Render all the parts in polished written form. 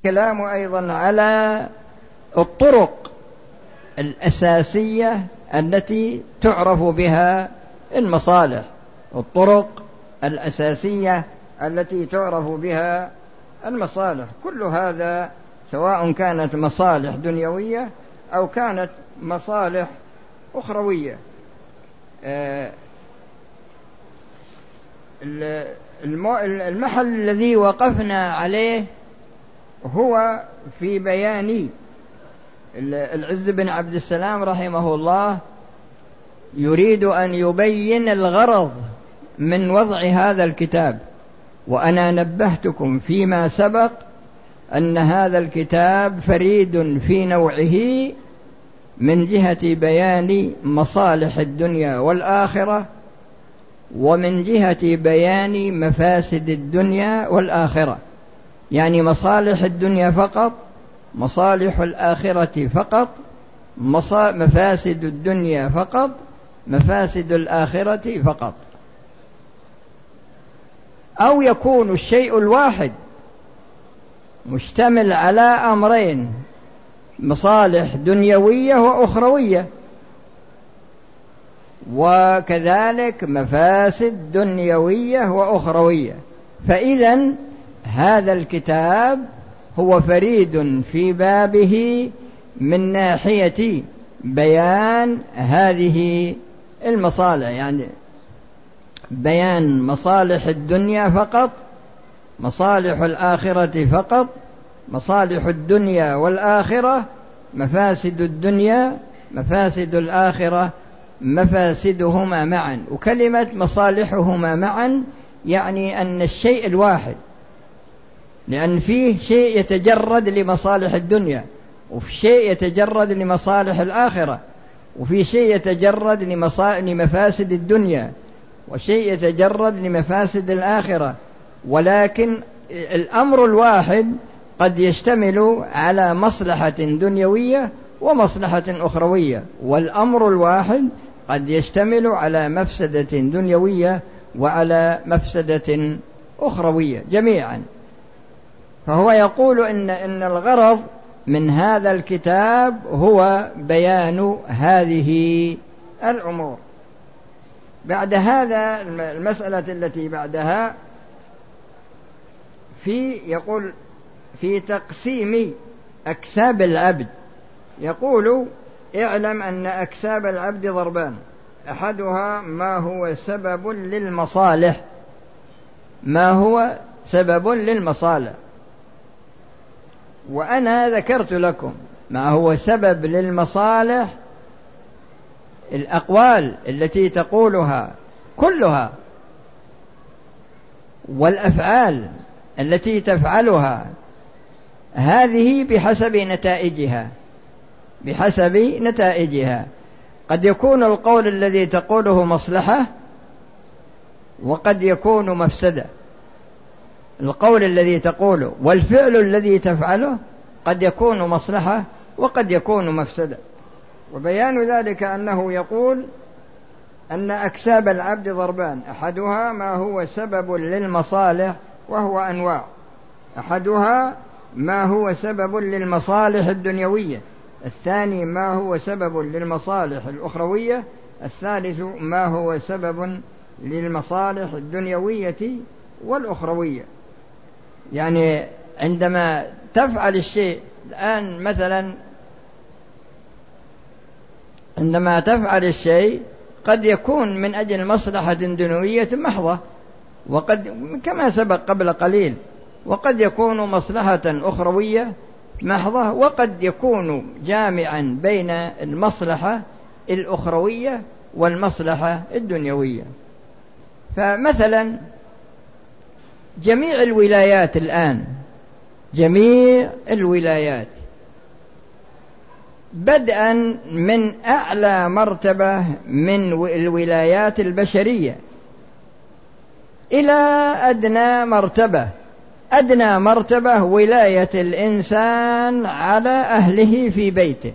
كلام أيضا على الطرق الأساسية التي تعرف بها المصالح، الطرق الأساسية التي تعرف بها المصالح. كل هذا سواء كانت مصالح دنيوية أو كانت مصالح أخروية. المحل الذي وقفنا عليه هو في بيان العز بن عبد السلام رحمه الله، يريد أن يبين الغرض من وضع هذا الكتاب. وأنا نبهتكم فيما سبق أن هذا الكتاب فريد في نوعه من جهة بيان مصالح الدنيا والآخرة، ومن جهة بيان مفاسد الدنيا والآخرة، يعني مصالح الدنيا فقط، مصالح الآخرة فقط، مفاسد الدنيا فقط، مفاسد الآخرة فقط. أو يكون الشيء الواحد مشتمل على أمرين، مصالح دنيوية وأخروية، وكذلك مفاسد دنيوية وأخروية. فإذن هذا الكتاب هو فريد في بابه من ناحية بيان هذه المصالح، يعني بيان مصالح الدنيا فقط، مصالح الآخرة فقط، مصالح الدنيا والآخرة، مفاسد الدنيا، مفاسد الآخرة، مفاسدهما معا. وكلمة مصالحهما معا يعني أن الشيء الواحد، لأن فيه شيء يتجرد لمصالح الدنيا، وفي شيء يتجرد لمصالح الآخرة، وفي شيء يتجرد لمفاسد الدنيا، وشيء يتجرد لمفاسد الآخرة. ولكن الأمر الواحد قد يشتمل على مصلحة دنيوية ومصلحة أخروية، والأمر الواحد قد يشتمل على مفسدة دنيوية وعلى مفسدة أخروية جميعا. فهو يقول إن الغرض من هذا الكتاب هو بيان هذه الأمور. بعد هذا المسألة التي بعدها يقول في تقسيم أكساب العبد، يقول: اعلم أن أكساب العبد ضربان، أحدها ما هو سبب للمصالح، ما هو سبب للمصالح. وأنا ذكرت لكم ما هو سبب للمصالح، الأقوال التي تقولها كلها، والأفعال التي تفعلها، هذه بحسب نتائجها. قد يكون القول الذي تقوله مصلحة وقد يكون مفسدة، القول الذي تقوله والفعل الذي تفعله قد يكون مصلحة وقد يكون مفسدة. وبيان ذلك أنه يقول أن أكساب العبد ضربان، أحدها ما هو سبب للمصالح وهو أنواع، أحدها ما هو سبب للمصالح الدنيوية، الثاني ما هو سبب للمصالح الأخروية، الثالث ما هو سبب للمصالح الدنيوية والأخروية. يعني عندما تفعل الشيء الآن، مثلا عندما تفعل الشيء قد يكون من أجل مصلحة دنيوية محضة، وقد كما سبق قبل قليل، وقد يكون مصلحة أخروية محضة، وقد يكون جامعا بين المصلحة الأخروية والمصلحة الدنيوية. فمثلا جميع الولايات الآن، جميع الولايات بدءا من أعلى مرتبة من الولايات البشرية إلى أدنى مرتبة ولاية الإنسان على أهله في بيته،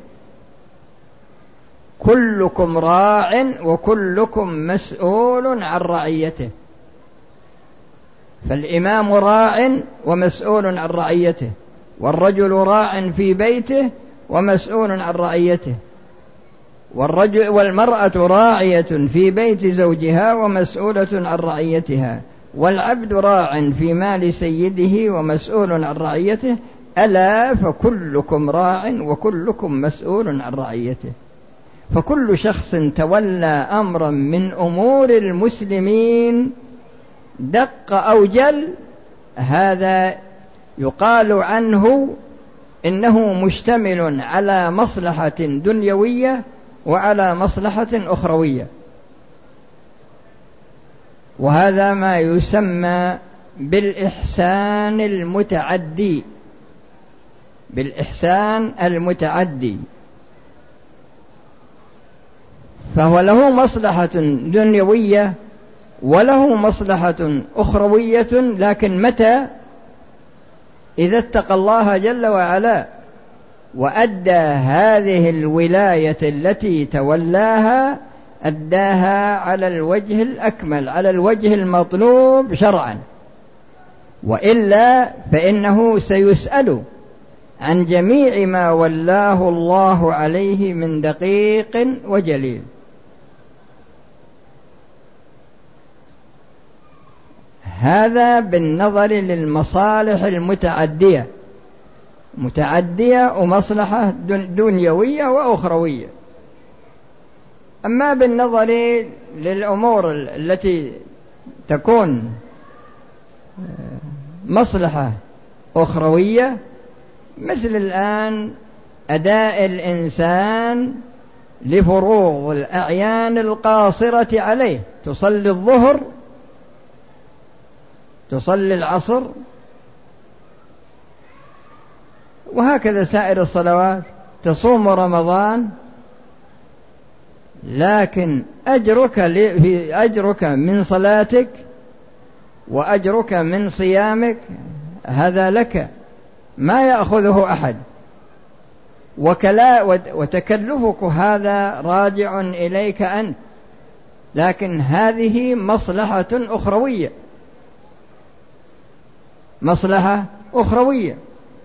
كلكم راع وكلكم مسؤول عن رعيته. فالإمام راع ومسؤول عن رعيته، والرجل راع في بيته ومسؤول عن رعيته، والمرأة راعية في بيت زوجها ومسؤولة عن رعيتها، والعبد راع في مال سيده ومسؤول عن رعيته، ألا فكلكم راع وكلكم مسؤول عن رعيته. فكل شخص تولى أمرا من أمور المسلمين دق أو جل، هذا يقال عنه إنه مشتمل على مصلحة دنيوية وعلى مصلحة أخروية، وهذا ما يسمى بالإحسان المتعدي. بالإحسان المتعدي، فهو له مصلحة دنيوية وله مصلحة أخروية، لكن متى؟ إذا اتقى الله جل وعلا وأدى هذه الولاية التي تولاها، أداها على الوجه الأكمل، على الوجه المطلوب شرعا، وإلا فإنه سيسأل عن جميع ما ولاه الله عليه من دقيق وجليل. هذا بالنظر للمصالح المتعدية، متعدية ومصلحة دنيوية وأخروية. أما بالنظر للأمور التي تكون مصلحة أخروية، مثل الآن أداء الإنسان لفروض الأعيان القاصرة عليه، تصلي الظهر، تصلي العصر، وهكذا سائر الصلوات، تصوم رمضان، لكن أجرك من صلاتك وأجرك من صيامك هذا لك، ما يأخذه أحد، وتكلفك هذا راجع إليك أنت، لكن هذه مصلحة أخروية، مصلحة أخروية.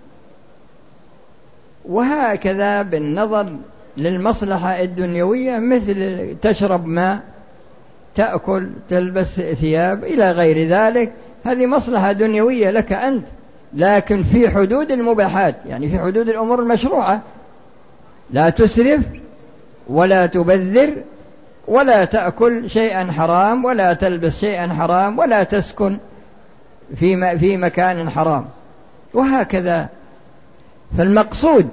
وهكذا بالنظر للمصلحة الدنيوية، مثل تشرب ماء، تأكل، تلبس ثياب إلى غير ذلك، هذه مصلحة دنيوية لك أنت، لكن في حدود المباحات، يعني في حدود الأمور المشروعة، لا تسرف ولا تبذر ولا تأكل شيئا حرام ولا تلبس شيئا حرام ولا تسكن في مكان حرام، وهكذا. فالمقصود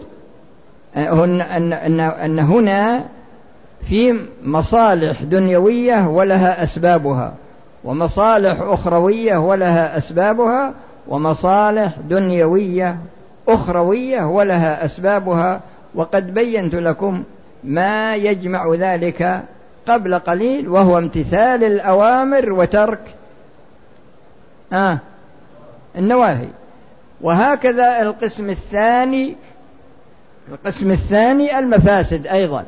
أن هنا في مصالح دنيوية ولها أسبابها، ومصالح أخروية ولها أسبابها، ومصالح دنيوية أخروية ولها أسبابها، وقد بينت لكم ما يجمع ذلك قبل قليل، وهو امتثال الأوامر وترك النواهي. وهكذا القسم الثاني المفاسد أيضا.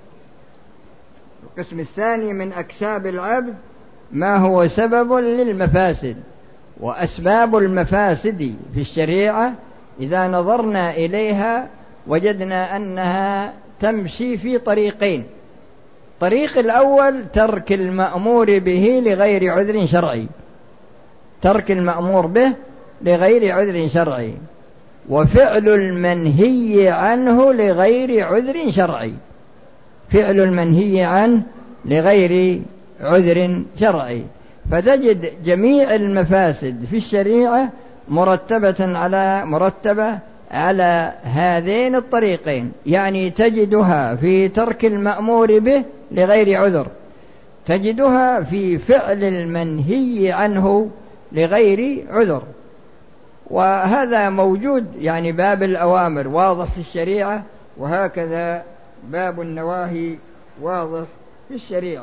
القسم الثاني من أكساب العبد ما هو سبب للمفاسد. وأسباب المفاسد في الشريعة إذا نظرنا إليها وجدنا أنها تمشي في طريقين. الطريق الأول ترك المأمور به لغير عذر شرعي، ترك المأمور به لغير عذر شرعي، وفعل المنهي عنه لغير عذر شرعي، فعل المنهي عنه لغير عذر شرعي. فتجد جميع المفاسد في الشريعة مرتبة على هذين الطريقين، يعني تجدها في ترك المأمور به لغير عذر، تجدها في فعل المنهي عنه لغير عذر. وهذا موجود، يعني باب الأوامر واضح في الشريعة، وهكذا باب النواهي واضح في الشريعة.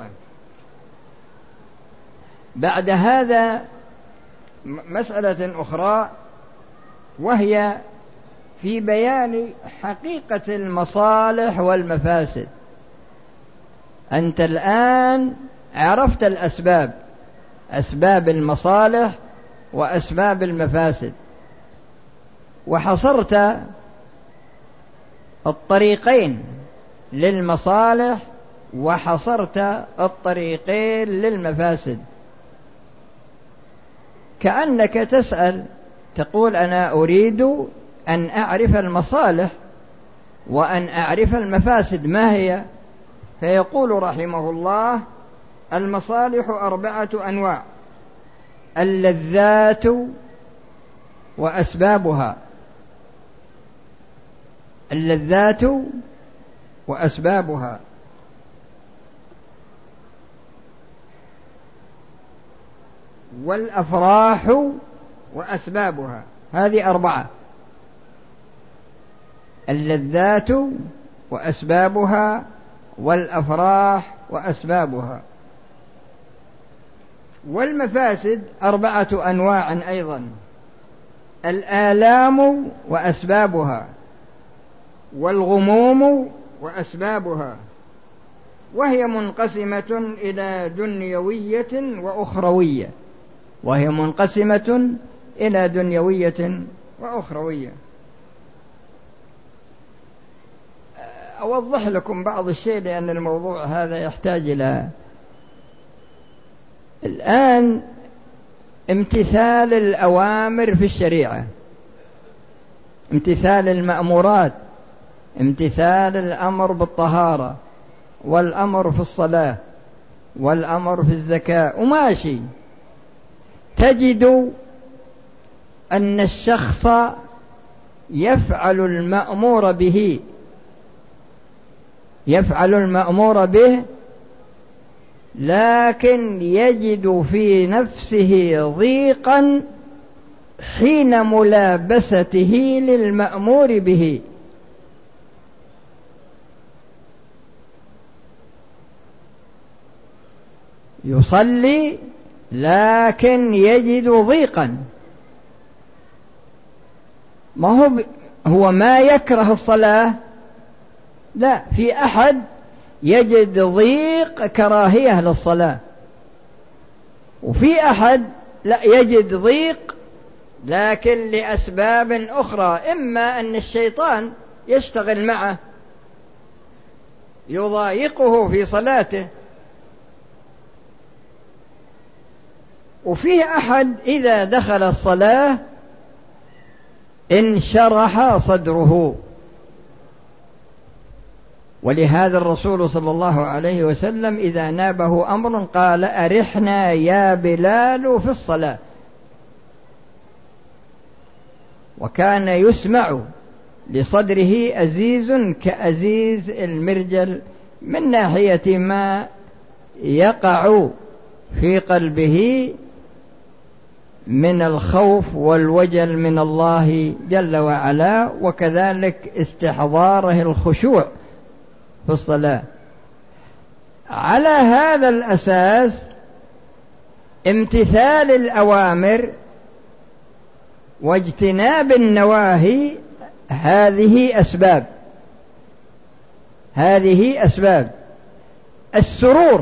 بعد هذا مسألة أخرى، وهي في بيان حقيقة المصالح والمفاسد. أنت الآن عرفت الأسباب، أسباب المصالح وأسباب المفاسد، وحصرت الطريقين للمصالح وحصرت الطريقين للمفاسد، كأنك تسأل تقول أنا أريد أن أعرف المصالح وأن أعرف المفاسد ما هي؟ فيقول رحمه الله: المصالح 4 أنواع: اللذات وأسبابها، اللذات وأسبابها، والأفراح وأسبابها. هذه 4: اللذات وأسبابها، والأفراح وأسبابها. والمفاسد 4 أنواع أيضا: الآلام وأسبابها، والغموم وأسبابها، وهي منقسمة إلى دنيوية وأخروية، وهي منقسمة إلى دنيوية وأخروية. أوضح لكم بعض الشيء لأن الموضوع هذا يحتاج إلى الآن امتثال الأوامر في الشريعة، امتثال المأمورات، امتثال الأمر بالطهارة، والأمر في الصلاة، والأمر في الزكاة، وماشي. تجد أن الشخص يفعل المأمور به، يفعل المأمور به، لكن يجد في نفسه ضيقا حين ملابسته للمأمور به. يصلي لكن يجد ضيقا، ما هو ما يكره الصلاة، لا، في أحد يجد ضيق كراهية للصلاة، وفي أحد لا يجد ضيق لكن لأسباب أخرى، إما أن الشيطان يشتغل معه يضايقه في صلاته، وفي أحد إذا دخل الصلاة انشرح صدره. ولهذا الرسول صلى الله عليه وسلم إذا نابه أمر قال: أرحنا يا بلال في الصلاة. وكان يسمع لصدره أزيز كأزيز المرجل من ناحية ما يقع في قلبه من الخوف والوجل من الله جل وعلا، وكذلك استحضاره الخشوع في الصلاة. على هذا الأساس امتثال الأوامر واجتناب النواهي هذه أسباب، هذه أسباب. السرور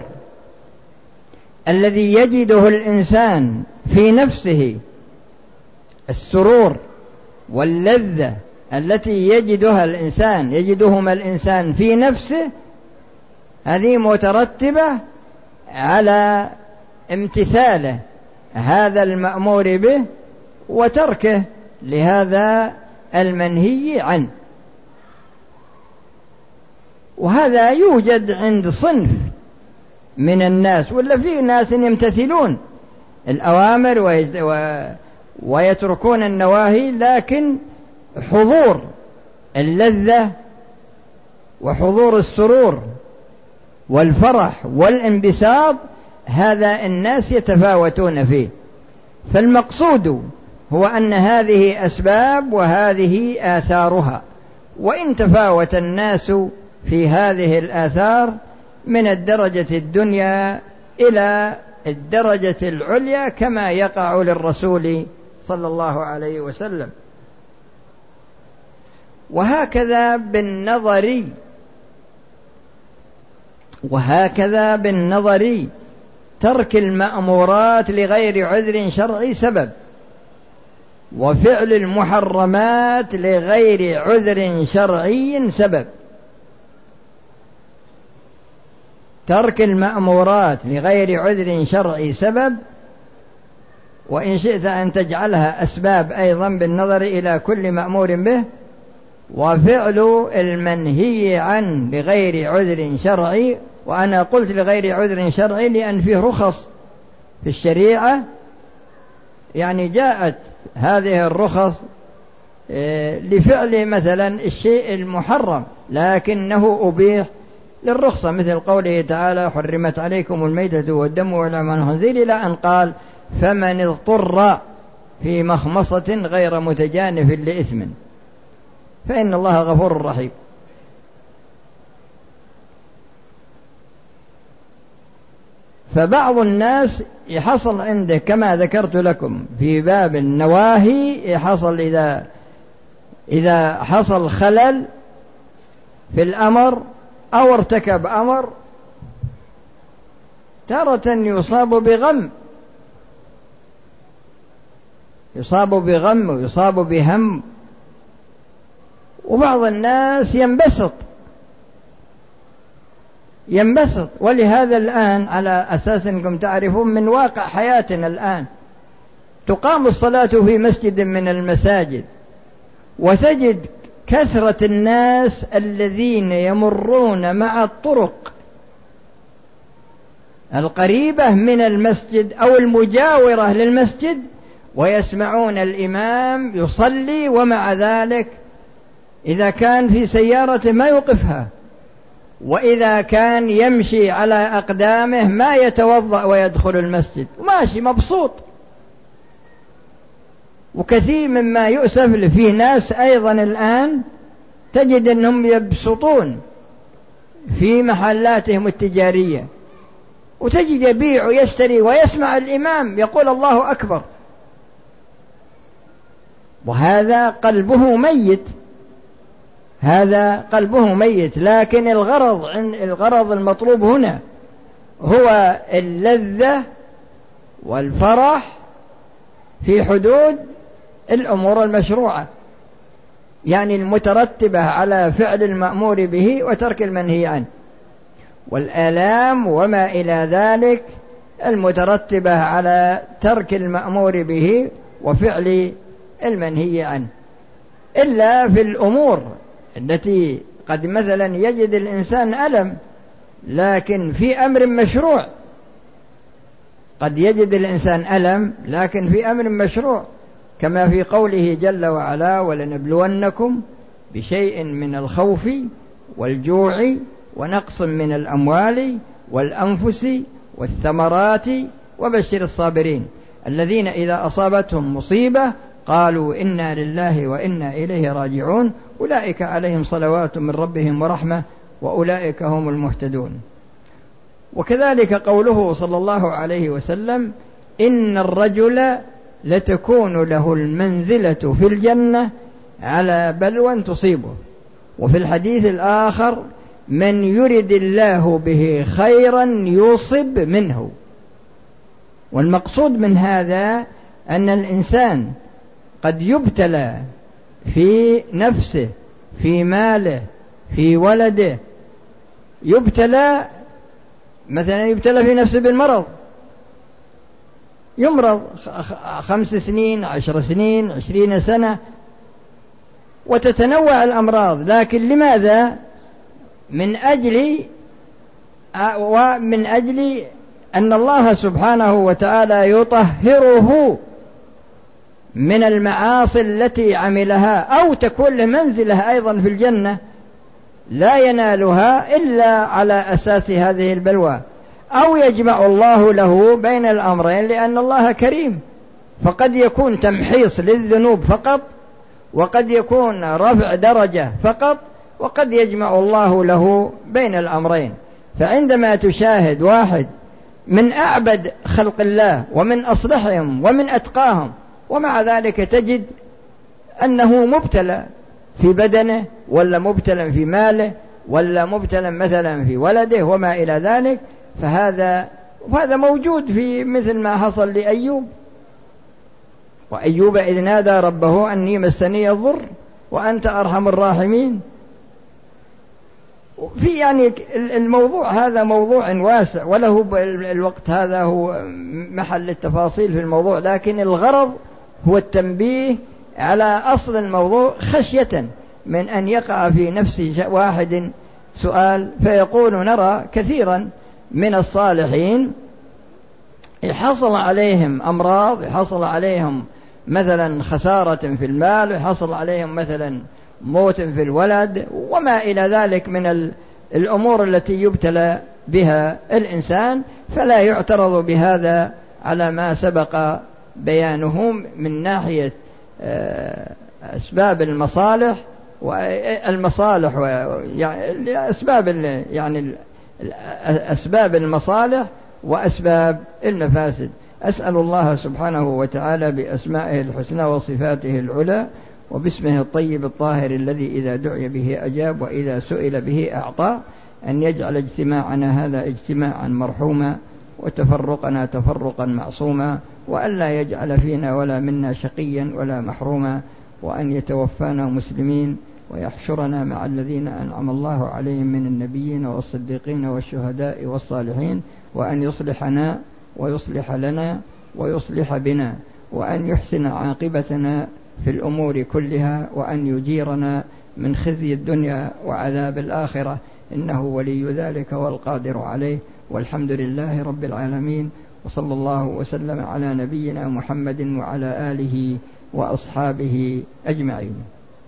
الذي يجده الإنسان في نفسه، السرور واللذة التي يجدهما الإنسان في نفسه، هذه مترتبة على امتثاله هذا المأمور به وتركه لهذا المنهي عنه. وهذا يوجد عند صنف من الناس، ولا في ناس يمتثلون الأوامر ويتركون النواهي، لكن حضور اللذة وحضور السرور والفرح والانبساط هذا الناس يتفاوتون فيه. فالمقصود هو أن هذه أسباب وهذه آثارها، وإن تفاوت الناس في هذه الآثار من الدرجة الدنيا إلى الدرجة العليا كما يقع للرسول صلى الله عليه وسلم. وهكذا بالنظر ترك المأمورات لغير عذر شرعي سبب، وفعل المحرمات لغير عذر شرعي سبب. ترك المأمورات لغير عذر شرعي سبب، وإن شئت أن تجعلها أسباب أيضا بالنظر إلى كل مأمور به. وفعل المنهي عنه لغير عذر شرعي، وأنا قلت لغير عذر شرعي لأن فيه رخص في الشريعة، يعني جاءت هذه الرخص لفعل مثلا الشيء المحرم لكنه أبيح للرخصة، مثل قوله تعالى حرمت عليكم الميتة والدم ولحم الخنزير، إلى أن قال فمن اضطر في مخمصة غير متجانف لإثم فإن الله غفور رحيم. فبعض الناس يحصل عنده كما ذكرت لكم في باب النواهي، يحصل إذا حصل خلل في الأمر أو ارتكب أمر تارة يصاب بغم ويصاب بهم. وبعض الناس ينبسط. ولهذا الآن على أساس أنكم تعرفون من واقع حياتنا الآن تقام الصلاة في مسجد من المساجد، وتجد كثرة الناس الذين يمرون مع الطرق القريبة من المسجد أو المجاورة للمسجد ويسمعون الإمام يصلي، ومع ذلك إذا كان في سيارة ما يوقفها، وإذا كان يمشي على أقدامه ما يتوضأ ويدخل المسجد وماشي مبسوط. وكثير مما يؤسف فيه ناس أيضا الآن تجد أنهم يبسطون في محلاتهم التجارية، وتجد يبيع ويشتري ويسمع الإمام يقول الله أكبر، وهذا قلبه ميت. لكن الغرض المطلوب هنا هو اللذة والفرح في حدود الأمور المشروعة، يعني المترتبة على فعل المأمور به وترك المنهي عنه، والآلام وما إلى ذلك المترتبة على ترك المأمور به وفعل المنهي عنه. إلا في الأمور التي قد مثلا يجد الإنسان ألم لكن في أمر مشروع، قد يجد الإنسان ألم لكن في أمر مشروع، كما في قوله جل وعلا ولنبلونكم بشيء من الخوف والجوع ونقص من الأموال والأنفس والثمرات وبشر الصابرين الذين إذا أصابتهم مصيبة قالوا إنا لله وإنا إليه راجعون أولئك عليهم صلوات من ربهم ورحمة وأولئك هم المهتدون. وكذلك قوله صلى الله عليه وسلم إن الرجل لتكون له المنزلة في الجنة على بلوى تصيبه. وفي الحديث الآخر من يرد الله به خيرا يصب منه. والمقصود من هذا أن الإنسان قد يبتلى في نفسه، في ماله، في ولده، يبتلى في نفسه بالمرض، يمرض 5 سنين 10 سنين 20 سنة وتتنوع الأمراض، لكن لماذا؟ من أجل أن الله سبحانه وتعالى يطهره من المعاصي التي عملها، أو تكون له منزلة أيضا في الجنة لا ينالها إلا على أساس هذه البلوى، أو يجمع الله له بين الأمرين لأن الله كريم، فقد يكون تمحيص للذنوب فقط، وقد يكون رفع درجة فقط، وقد يجمع الله له بين الأمرين. فعندما تشاهد واحد من أعبد خلق الله ومن أصلحهم ومن أتقاهم ومع ذلك تجد أنه مبتلى في بدنه ولا مبتلى في ماله ولا مبتلى مثلا في ولده وما إلى ذلك، فهذا موجود في مثل ما حصل لأيوب. وأيوب إذ نادى ربه أني مسني الضر وأنت أرحم الراحمين. في يعني الموضوع هذا موضوع واسع، وله الوقت هذا هو محل التفاصيل في الموضوع، لكن الغرض هو التنبيه على أصل الموضوع خشية من أن يقع في نفس واحد سؤال فيقول نرى كثيرا من الصالحين يحصل عليهم أمراض، يحصل عليهم مثلا خسارة في المال، يحصل عليهم مثلا موت في الولد وما إلى ذلك من الأمور التي يبتلى بها الإنسان، فلا يعترض بهذا على ما سبق بيانه من ناحية أسباب المصالح أسباب المصالح وأسباب المفاسد. أسأل الله سبحانه وتعالى بأسمائه الحسنى وصفاته العلى وباسمه الطيب الطاهر الذي إذا دعي به أجاب وإذا سئل به أعطى أن يجعل اجتماعنا هذا اجتماعا مرحوما وتفرقنا تفرقا معصوما، وأن لا يجعل فينا ولا منا شقيا ولا محروما، وأن يتوفانا مسلمين ويحشرنا مع الذين أنعم الله عليهم من النبيين والصديقين والشهداء والصالحين، وأن يصلحنا ويصلح لنا ويصلح بنا، وأن يحسن عاقبتنا في الأمور كلها، وأن يجيرنا من خزي الدنيا وعذاب الآخرة، إنه ولي ذلك والقادر عليه. والحمد لله رب العالمين، وصلى الله وسلم على نبينا محمد وعلى آله وأصحابه أجمعين.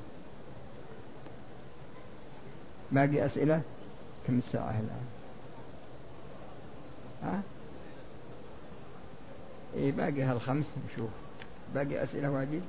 باقي أسئلة؟ كم الساعة الآن؟ إيه باقي هالخمس نشوف. باقي أسئلة واجد؟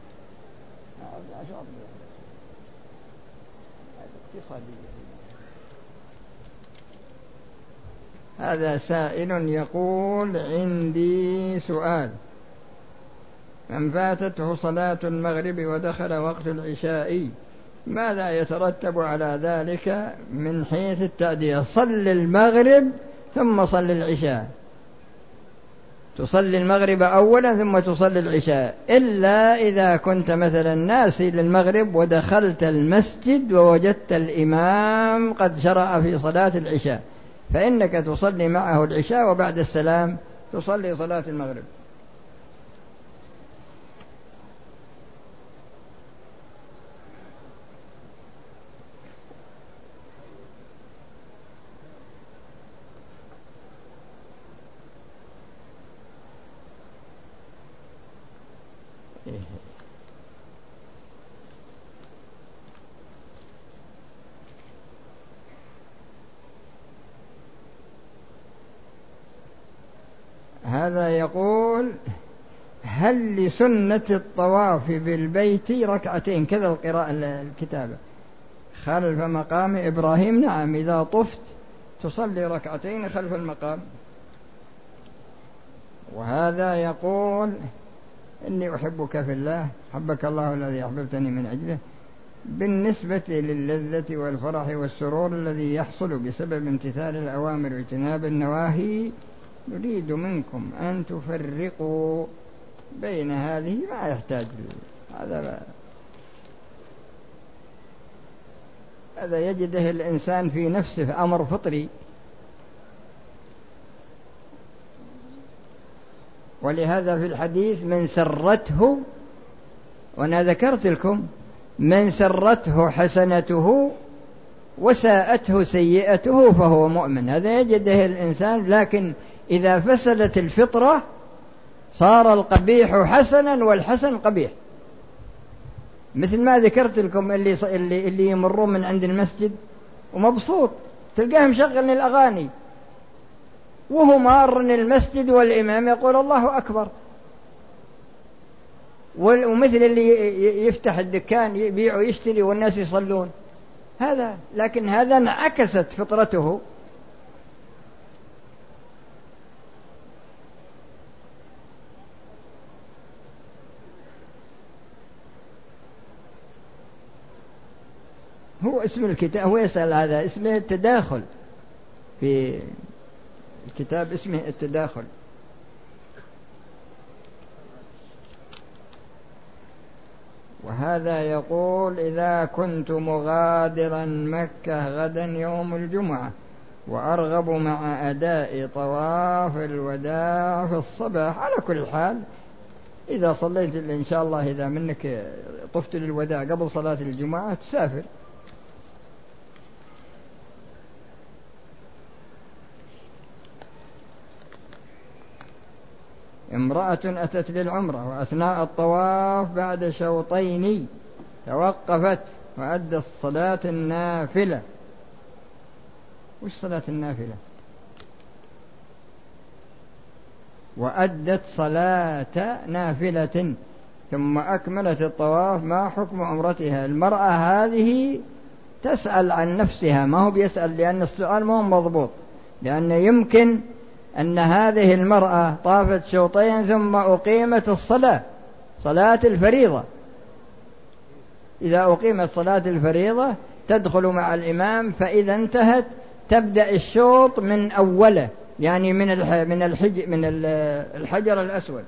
هذا سائل يقول عندي سؤال: من فاتته صلاة المغرب ودخل وقت العشاء ماذا يترتب على ذلك من حيث التأدية؟ صل المغرب ثم صل العشاء، تصلي المغرب أولا ثم تصلي العشاء، إلا إذا كنت مثلا ناسي للمغرب ودخلت المسجد ووجدت الإمام قد شرع في صلاة العشاء، فإنك تصلي معه العشاء وبعد السلام تصلي صلاة المغرب. هذا يقول: هل لسنة الطواف بالبيت ركعتين؟ كذا القراءة الكتابة خلف مقام إبراهيم. نعم، إذا طفت تصلي ركعتين خلف المقام. وهذا يقول: إني أحبك في الله، حبك الله الذي أحببتني من أجله. بالنسبة للذة والفرح والسرور الذي يحصل بسبب امتثال الأوامر واجتناب النواهي، نريد منكم أن تفرقوا بين هذه. ما يحتاج هذا يجده الإنسان في نفسه أمر فطري. ولهذا في الحديث: من سرته، وأنا ذكرت لكم، من سرته حسنته وساءته سيئته فهو مؤمن. هذا يجده الإنسان. لكن إذا فسدت الفطرة صار القبيح حسنا والحسن قبيح. مثل ما ذكرت لكم اللي يمرون من عند المسجد ومبسوط، تلقاه مشغل الأغاني وهو مار المسجد والإمام يقول الله أكبر. ومثل اللي يفتح الدكان يبيع ويشتري والناس يصلون، هذا. لكن هذا انعكست فطرته. هو اسم الكتاب، هو يسأل هذا اسمه التداخل، في الكتاب اسمه التداخل. وهذا يقول: إذا كنت مغادرا مكة غدا يوم الجمعة وأرغب مع أداء طواف الوداع في الصباح، على كل حال إذا صليت إن شاء الله، إذا منك طفت للوداع قبل صلاة الجمعة تسافر. امرأة أتت للعمرة وأثناء الطواف بعد شوطين توقفت وأدت صلاة النافلة. وش صلاة النافلة؟ وأدت صلاة نافلة ثم أكملت الطواف، ما حكم عمرتها؟ المرأة هذه تسأل عن نفسها، ما هو بيسأل، لأن السؤال ما هو مضبوط، لأن يمكن أن هذه المرأة طافت شوطين ثم أقيمت الصلاة، صلاة الفريضة. إذا أقيمت صلاة الفريضة تدخل مع الإمام، فإذا انتهت تبدأ الشوط من أوله، يعني من الحجر الأسود.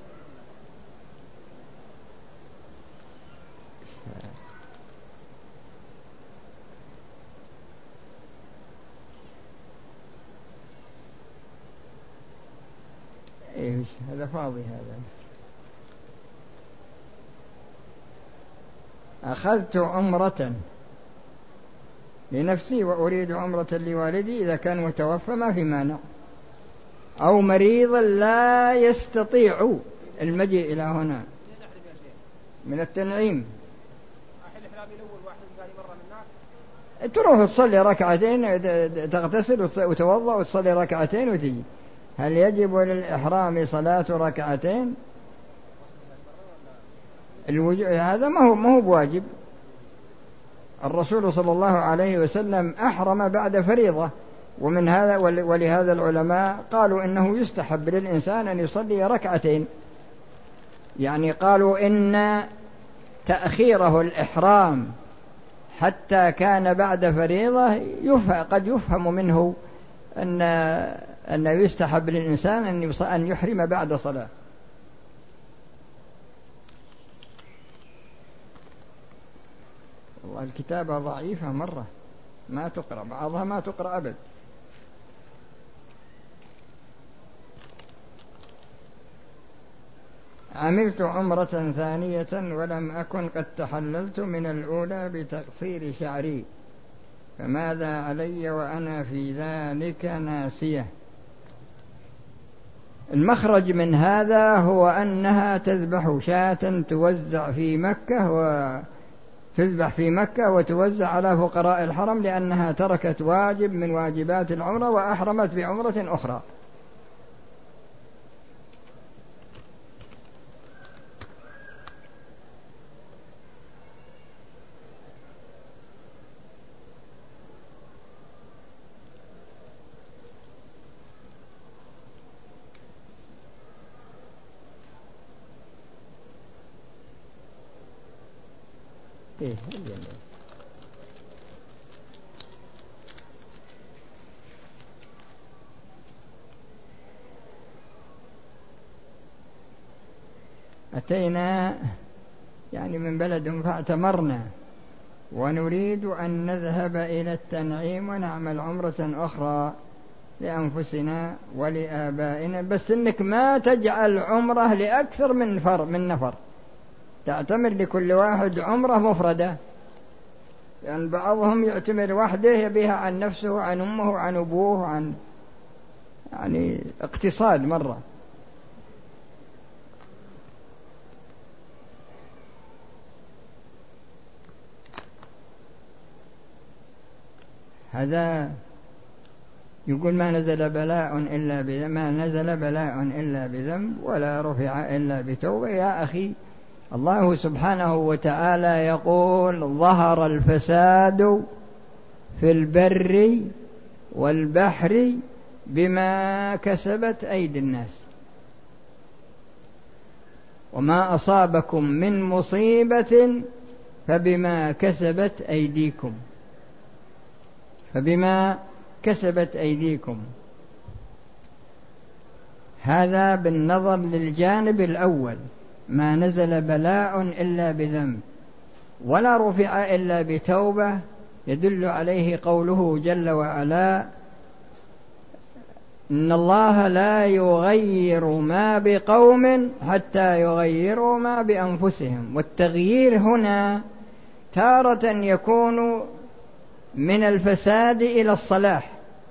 إيش هذا فاضي هذا. أخذت عمرة لنفسي وأريد عمرة لوالدي، إذا كان متوفى ما في مانع، أو مريضا لا يستطيع المجيء إلى هنا من التنعيم. تروح تصلي ركعتين، تغتسل وتوضأ وتصلي ركعتين وتجي. هل يجب للإحرام صلاة ركعتين؟ هذا ما هو بواجب. الرسول صلى الله عليه وسلم أحرم بعد فريضة، ومن هذا ولهذا العلماء قالوا إنه يستحب للإنسان أن يصلي ركعتين، يعني قالوا إن تأخيره الإحرام حتى كان بعد فريضة قد يفهم منه أن يستحب للإنسان أن يحرم بعد صلاة. والله الكتابة ضعيفة مرة، ما تقرأ، بعضها ما تقرأ أبد. عملت عمرة ثانية ولم أكن قد تحللت من الأولى بتقصير شعري، فماذا علي وأنا في ذلك ناسية؟ المخرج من هذا هو أنها تذبح شاة توزع في مكة، وتذبح في مكة وتوزع على فقراء الحرم، لأنها تركت واجب من واجبات العمرة وأحرمت بعمرة أخرى. أتينا يعني من بلد فاعتمرنا، ونريد أن نذهب إلى التنعيم ونعمل عمرة أخرى لأنفسنا ولآبائنا، بس إنك ما تجعل عمرة لأكثر من نفر، تعتمر لكل واحد عمرة مفردة، لأن يعني بعضهم يعتمر وحده يبيها عن نفسه وعن أمه وعن أبوه وعن يعني اقتصاد مرة. هذا يقول: ما نزل بلاء إلا بذنب ولا رفع إلا بتوبة. يا أخي، الله سبحانه وتعالى يقول: ظهر الفساد في البر والبحر بما كسبت أيدي الناس، وما أصابكم من مصيبة فبما كسبت أيديكم. هذا بالنظر للجانب الأول. ما نزل بلاء إلا بذنب ولا رفع إلا بتوبة، يدل عليه قوله جل وعلا: إن الله لا يغير ما بقوم حتى يغيروا ما بأنفسهم. والتغيير هنا تارة يكون من الفساد إلى الصلاح،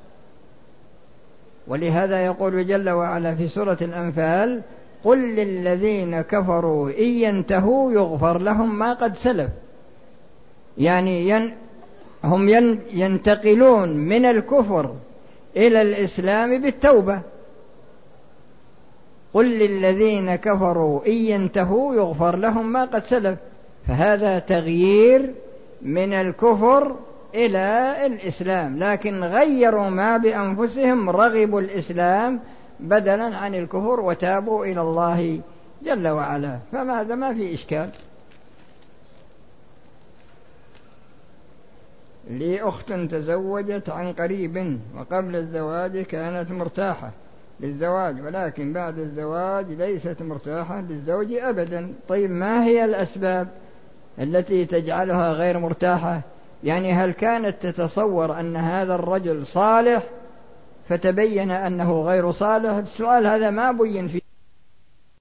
ولهذا يقول جل وعلا في سورة الأنفال: قل للذين كفروا إن ينتهوا يغفر لهم ما قد سلف. يعني هم ينتقلون من الكفر إلى الإسلام بالتوبة. قل للذين كفروا إن ينتهوا يغفر لهم ما قد سلف، فهذا تغيير من الكفر إلى الإسلام، لكن غيروا ما بأنفسهم، رغبوا الإسلام بدلا عن الكفر وتابوا إلى الله جل وعلا، فماذا ما في إشكال. لي أخت تزوجت عن قريب وقبل الزواج كانت مرتاحة للزواج، ولكن بعد الزواج ليست مرتاحة للزوج أبدا. طيب ما هي الأسباب التي تجعلها غير مرتاحة؟ يعني هل كانت تتصور أن هذا الرجل صالح فتبين أنه غير صالح؟ السؤال هذا ما بين فيه.